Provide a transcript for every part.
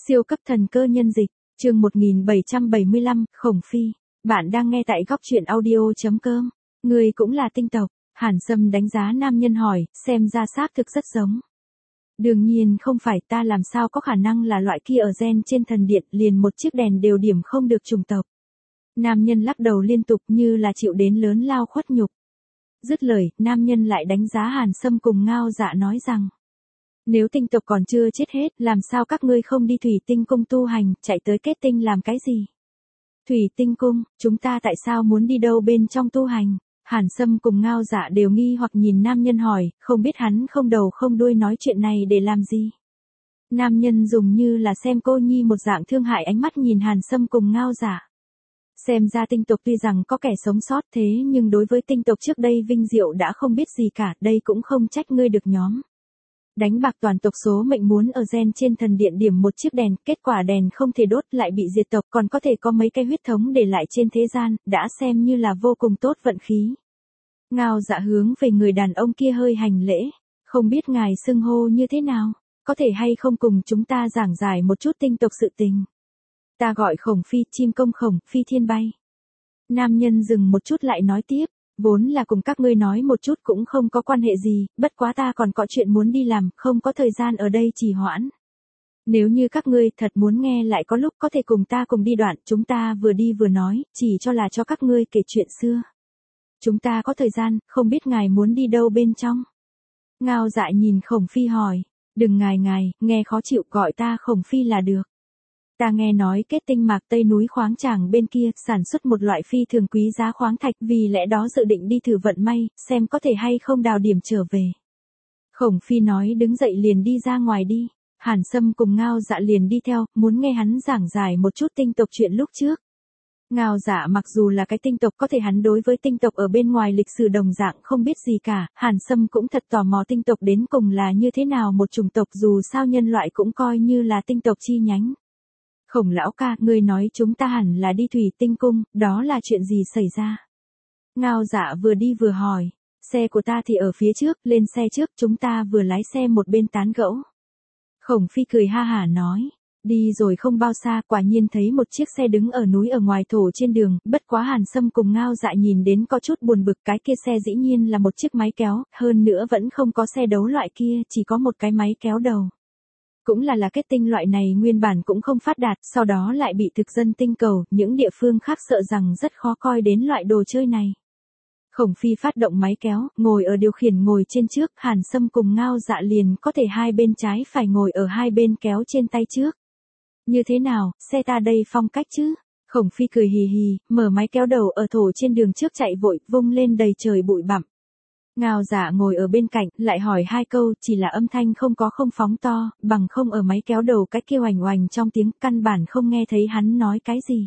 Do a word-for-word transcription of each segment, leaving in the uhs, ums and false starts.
Siêu cấp thần cơ nhân dịch, chương một nghìn bảy trăm bảy mươi lăm, Khổng Phi. Bạn đang nghe tại góc truyện audio.com. Người cũng là tinh tộc. Hàn Sâm đánh giá nam nhân hỏi, xem ra xác thực rất giống. Đương nhiên không phải, ta làm sao có khả năng là loại kia ở gen trên thần điện liền một chiếc đèn đều điểm không được trùng tộc. Nam nhân lắc đầu liên tục như là chịu đến lớn lao khuất nhục. Dứt lời, nam nhân lại đánh giá Hàn Sâm cùng Ngao Dạ nói rằng. Nếu tinh tộc còn chưa chết hết, làm sao các ngươi không đi thủy tinh cung tu hành, chạy tới kết tinh làm cái gì? Thủy tinh cung, chúng ta tại sao muốn đi đâu bên trong tu hành? Hàn Sâm cùng Ngao Dạ đều nghi hoặc nhìn nam nhân hỏi, không biết hắn không đầu không đuôi nói chuyện này để làm gì? Nam nhân dùng như là xem cô nhi một dạng thương hại ánh mắt nhìn Hàn Sâm cùng Ngao Dạ. Xem ra tinh tộc tuy rằng có kẻ sống sót thế nhưng đối với tinh tộc trước đây vinh diệu đã không biết gì cả, đây cũng không trách ngươi được nhóm. Đánh bạc toàn tộc số mệnh muốn ở gen trên thần điện điểm một chiếc đèn, kết quả đèn không thể đốt lại bị diệt tộc, còn có thể có mấy cái huyết thống để lại trên thế gian, đã xem như là vô cùng tốt vận khí. Ngao Dạ hướng về người đàn ông kia hơi hành lễ, không biết ngài xưng hô như thế nào, có thể hay không cùng chúng ta giảng giải một chút tinh tộc sự tình. Ta gọi Khổng Phi, chim công khổng, phi thiên bay. Nam nhân dừng một chút lại nói tiếp. Vốn là cùng các ngươi nói một chút cũng không có quan hệ gì, bất quá ta còn có chuyện muốn đi làm, không có thời gian ở đây trì hoãn. Nếu như các ngươi thật muốn nghe lại có lúc có thể cùng ta cùng đi đoạn, chúng ta vừa đi vừa nói, chỉ cho là cho các ngươi kể chuyện xưa. Chúng ta có thời gian, không biết ngài muốn đi đâu bên trong. Ngao Dạ nhìn Khổng Phi hỏi, đừng ngài ngài, nghe khó chịu, gọi ta Khổng Phi là được. Ta nghe nói kết tinh mạc Tây núi khoáng tràng bên kia sản xuất một loại phi thường quý giá khoáng thạch, vì lẽ đó dự định đi thử vận may, xem có thể hay không đào điểm trở về. Khổng Phi nói đứng dậy liền đi ra ngoài đi. Hàn Sâm cùng Ngao Dạ liền đi theo, muốn nghe hắn giảng giải một chút tinh tộc chuyện lúc trước. Ngao Dạ mặc dù là cái tinh tộc có thể hắn đối với tinh tộc ở bên ngoài lịch sử đồng dạng không biết gì cả, Hàn Sâm cũng thật tò mò tinh tộc đến cùng là như thế nào một chủng tộc, dù sao nhân loại cũng coi như là tinh tộc chi nhánh. Khổng lão ca, ngươi nói chúng ta hẳn là đi thủy tinh cung, đó là chuyện gì xảy ra? Ngao Dạ vừa đi vừa hỏi, xe của ta thì ở phía trước, lên xe trước, chúng ta vừa lái xe một bên tán gẫu. Khổng Phi cười ha hả nói, đi rồi không bao xa, quả nhiên thấy một chiếc xe đứng ở núi ở ngoài thổ trên đường, bất quá Hàn Sâm cùng Ngao Dạ nhìn đến có chút buồn bực, cái kia xe dĩ nhiên là một chiếc máy kéo, hơn nữa vẫn không có xe đấu loại kia, chỉ có một cái máy kéo đầu. Cũng là là kết tinh loại này nguyên bản cũng không phát đạt, sau đó lại bị thực dân tinh cầu, những địa phương khác sợ rằng rất khó coi đến loại đồ chơi này. Khổng Phi phát động máy kéo, ngồi ở điều khiển ngồi trên trước, Hàn Sâm cùng Ngao Dạ liền có thể hai bên trái phải ngồi ở hai bên kéo trên tay trước. Như thế nào, xe ta đây phong cách chứ? Khổng Phi cười hì hì, mở máy kéo đầu ở thổ trên đường trước chạy vội, vung lên đầy trời bụi bặm. Ngao Dạ ngồi ở bên cạnh, lại hỏi hai câu, chỉ là âm thanh không có không phóng to, bằng không ở máy kéo đầu cái kia oành oành trong tiếng, căn bản không nghe thấy hắn nói cái gì.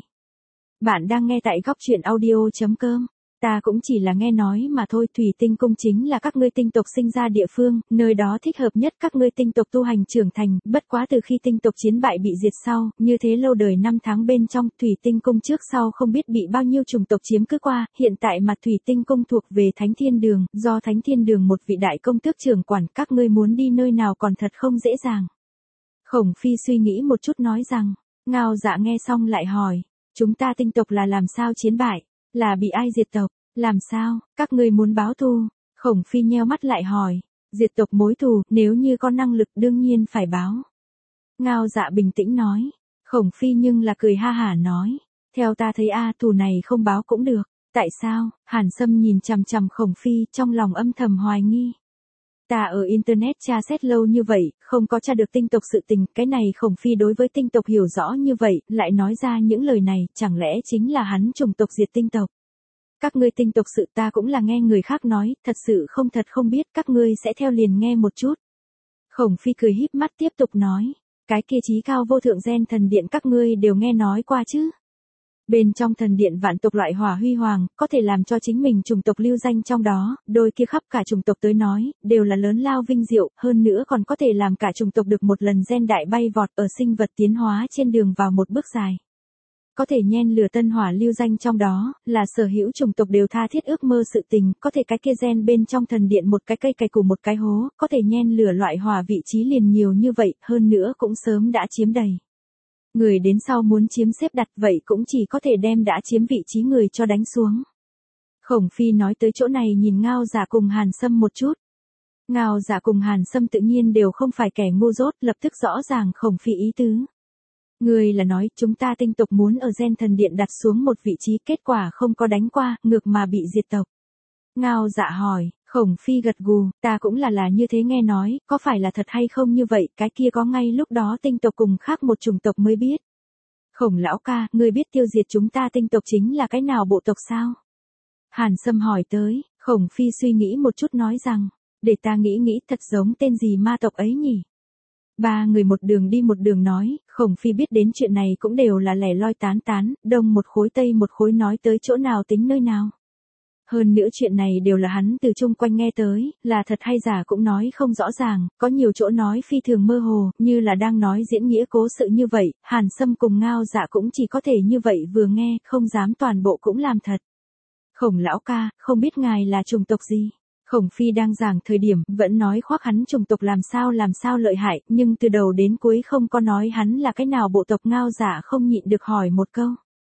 Bạn đang nghe tại góc truyện audio.com. Ta cũng chỉ là nghe nói mà thôi, thủy tinh cung chính là các ngươi tinh tộc sinh ra địa phương, nơi đó thích hợp nhất các ngươi tinh tộc tu hành trưởng thành, bất quá từ khi tinh tộc chiến bại bị diệt sau, như thế lâu đời năm tháng bên trong, thủy tinh cung trước sau không biết bị bao nhiêu chủng tộc chiếm cứ qua, hiện tại mặt thủy tinh cung thuộc về Thánh Thiên Đường, do Thánh Thiên Đường một vị đại công tước trưởng quản, các ngươi muốn đi nơi nào còn thật không dễ dàng. Khổng Phi suy nghĩ một chút nói rằng, Ngao Dạ nghe xong lại hỏi, chúng ta tinh tộc là làm sao chiến bại? Là bị ai diệt tộc? Làm sao, các ngươi muốn báo thù? Khổng Phi nheo mắt lại hỏi, diệt tộc mối thù, nếu như có năng lực đương nhiên phải báo. Ngao Dạ bình tĩnh nói, Khổng Phi nhưng là cười ha hả nói, theo ta thấy a thù này không báo cũng được, tại sao? Hàn Sâm nhìn chằm chằm Khổng Phi trong lòng âm thầm hoài nghi. Ta ở Internet tra xét lâu như vậy, không có tra được tinh tộc sự tình, cái này Khổng Phi đối với tinh tộc hiểu rõ như vậy, lại nói ra những lời này, chẳng lẽ chính là hắn chủng tộc diệt tinh tộc. Các ngươi tinh tộc sự ta cũng là nghe người khác nói, thật sự không thật không biết, các ngươi sẽ theo liền nghe một chút. Khổng Phi cười híp mắt tiếp tục nói, cái kia chí cao vô thượng gen thần điện các ngươi đều nghe nói qua chứ. Bên trong thần điện vạn tộc loại hỏa huy hoàng, có thể làm cho chính mình chủng tộc lưu danh trong đó, đôi kia khắp cả chủng tộc tới nói, đều là lớn lao vinh diệu, hơn nữa còn có thể làm cả chủng tộc được một lần gen đại bay vọt ở sinh vật tiến hóa trên đường vào một bước dài. Có thể nhen lửa tân hỏa lưu danh trong đó, là sở hữu chủng tộc đều tha thiết ước mơ sự tình, có thể cái kia gen bên trong thần điện một cái cây cày của một cái hố, có thể nhen lửa loại hỏa vị trí liền nhiều như vậy, hơn nữa cũng sớm đã chiếm đầy. Người đến sau muốn chiếm xếp đặt vậy cũng chỉ có thể đem đã chiếm vị trí người cho đánh xuống. Khổng Phi nói tới chỗ này nhìn Ngao Dạ cùng Hàn Sâm một chút. Ngao Dạ cùng Hàn Sâm tự nhiên đều không phải kẻ ngu dốt, lập tức rõ ràng Khổng Phi ý tứ. Người là nói chúng ta tinh tộc muốn ở Gen Thần Điện đặt xuống một vị trí, kết quả không có đánh qua, ngược mà bị diệt tộc. Ngao Dạ hỏi, Khổng Phi gật gù, ta cũng là là như thế nghe nói, có phải là thật hay không như vậy, cái kia có ngay lúc đó tinh tộc cùng khác một chủng tộc mới biết. Khổng lão ca, ngươi biết tiêu diệt chúng ta tinh tộc chính là cái nào bộ tộc sao? Hàn Sâm hỏi tới, Khổng Phi suy nghĩ một chút nói rằng, để ta nghĩ nghĩ thật giống tên gì ma tộc ấy nhỉ? Ba người một đường đi một đường nói, Khổng Phi biết đến chuyện này cũng đều là lẻ loi tán tán, đông một khối tây một khối nói tới chỗ nào tính nơi nào. Hơn nữa chuyện này đều là hắn từ chung quanh nghe tới, là thật hay giả cũng nói không rõ ràng, có nhiều chỗ nói phi thường mơ hồ, như là đang nói diễn nghĩa cố sự như vậy, Hàn Sâm cùng Ngao Dạ cũng chỉ có thể như vậy vừa nghe, không dám toàn bộ cũng làm thật. Khổng lão ca, không biết ngài là chủng tộc gì? Khổng Phi đang giảng thời điểm, vẫn nói khoác hắn chủng tộc làm sao làm sao lợi hại, nhưng từ đầu đến cuối không có nói hắn là cái nào bộ tộc. Ngao Dạ không nhịn được hỏi một câu.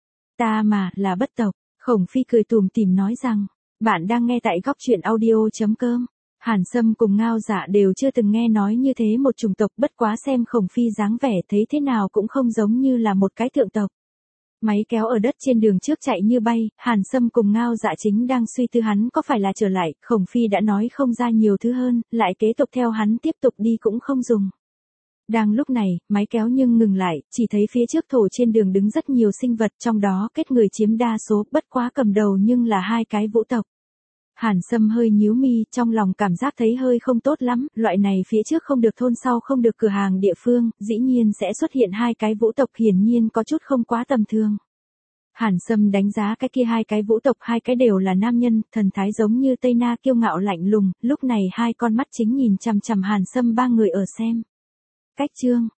Ta mà, là bất tộc. Khổng Phi cười tùm tìm nói rằng, bạn đang nghe tại góc truyện audio chấm com. Hàn Sâm cùng Ngao Dạ đều chưa từng nghe nói như thế một chủng tộc, bất quá xem Khổng Phi dáng vẻ thấy thế nào cũng không giống như là một cái thượng tộc. Máy kéo ở đất trên đường trước chạy như bay, Hàn Sâm cùng Ngao Dạ chính đang suy tư hắn có phải là trở lại, Khổng Phi đã nói không ra nhiều thứ hơn, lại kế tục theo hắn tiếp tục đi cũng không dùng. Đang lúc này, máy kéo nhưng ngừng lại, chỉ thấy phía trước thổ trên đường đứng rất nhiều sinh vật, trong đó kết người chiếm đa số, bất quá cầm đầu nhưng là hai cái vũ tộc. Hàn Sâm hơi nhíu mi, trong lòng cảm giác thấy hơi không tốt lắm, loại này phía trước không được thôn sau không được cửa hàng địa phương, dĩ nhiên sẽ xuất hiện hai cái vũ tộc, hiển nhiên có chút không quá tầm thường. Hàn Sâm đánh giá cái kia hai cái vũ tộc, hai cái đều là nam nhân, thần thái giống như Tây Na kiêu ngạo lạnh lùng, lúc này hai con mắt chính nhìn chằm chằm Hàn Sâm ba người ở xem. Cách chương